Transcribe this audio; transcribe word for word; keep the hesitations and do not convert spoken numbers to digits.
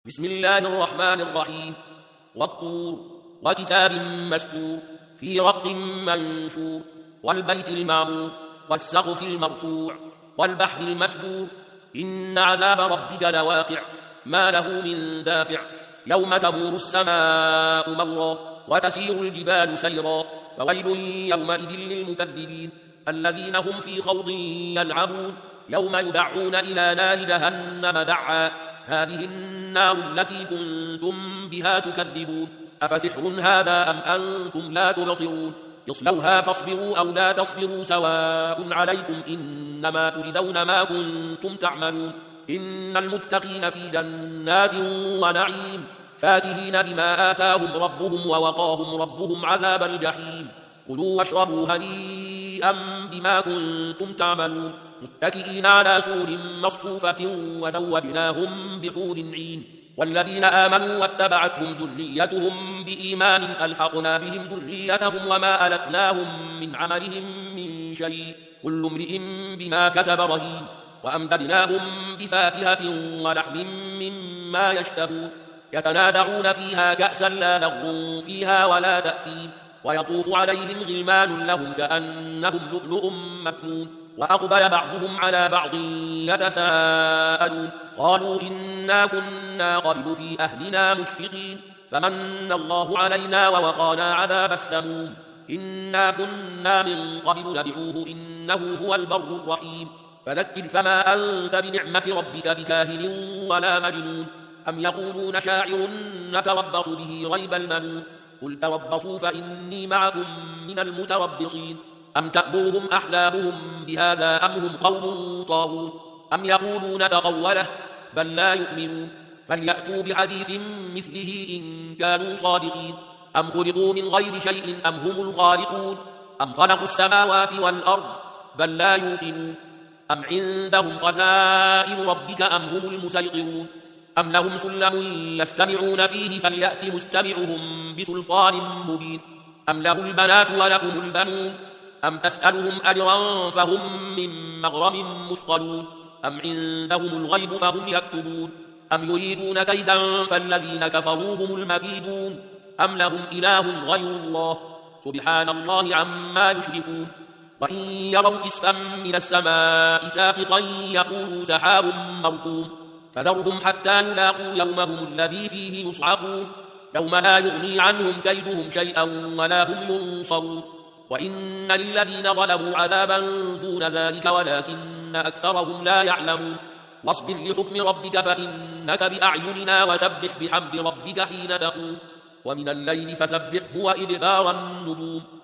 بسم الله الرحمن الرحيم والطور وكتاب مسكور في رق منشور والبيت المعمور والسقف المرفوع والبحر المسجور إن عذاب ربك لواقع ما له من دافع يوم تمور السماء مورا وتسير الجبال سيرا فويل يومئذ للمكذبين الذين هم في خوض يلعبون يوم يدعون إلى نار جهنم دعا هذه النار التي كنتم بها تكذبون أفسحر هذا أم أنتم لا تبصرون اصلوها فاصبروا أو لا تصبروا سواء عليكم إنما تجزون ما كنتم تعملون إن المتقين في جنات ونعيم فاكهين بما آتاهم ربهم ووقاهم ربهم عذاب الجحيم كلوا واشربوا هنيئا بما كنتم تعملون متكئين على سور مصفوفة وزوجناهم بحور عين والذين آمنوا واتبعتهم ذريتهم بإيمان ألحقنا بهم ذريتهم وما ألتناهم من عملهم من شيء كل امرئ بما كسب رهين وأمددناهم بفاكهة ولحم مما يشتهون يتنازعون فيها كأسا لا لغو فيها ولا تأثيم ويطوف عليهم غلمان لهم كأنهم لؤلؤ مكنون وأقبل بعضهم على بعض يتساءلون قالوا إنا كنا قبل في أهلنا مشفقين فمن الله علينا ووقانا عذاب السموم إنا كنا من قبل ندعوه إنه هو البر الرحيم فذكر فما أنت بنعمة ربك بكاهن ولا مجنون أم يقولون شاعر نتربص به ريب المنون قل تربصوا فإني معكم من المتربصين أم تأمرهم أحلامهم بهذا أم هم قوم طاغون أم يقولون تقوله بل لا يؤمنون فليأتوا بحديث مثله إن كانوا صادقين أم خلقوا من غير شيء أم هم الخالقون أم خلقوا السماوات والأرض بل لا يوقنون أم عندهم خزائن ربك أم هم المسيطرون أم لهم سلم يستمعون فيه فليأت مستمعهم بسلطان مبين أم له البنات ولكم البنون أم تسألهم أجرا فهم من مغرم مثقلون أم عندهم الغيب فهم يكتبون أم يريدون كيدا فالذين كفروا هم المكيدون أم لهم إله غير الله سبحان الله عما يشركون وإن يروا كسفا من السماء ساقطا يقولوا سحاب مركوم فذرهم حتى يلاقوا يومهم الذي فيه يصعقون يوم لا يغني عنهم كيدهم شيئا ولا هم ينصرون وإن للذين ظلموا عذابا دون ذلك ولكن أكثرهم لا يعلمون واصبر لحكم ربك فإنك بأعيننا وسبح بحمد ربك حين تقوم ومن الليل فسبحه وإدبار النجوم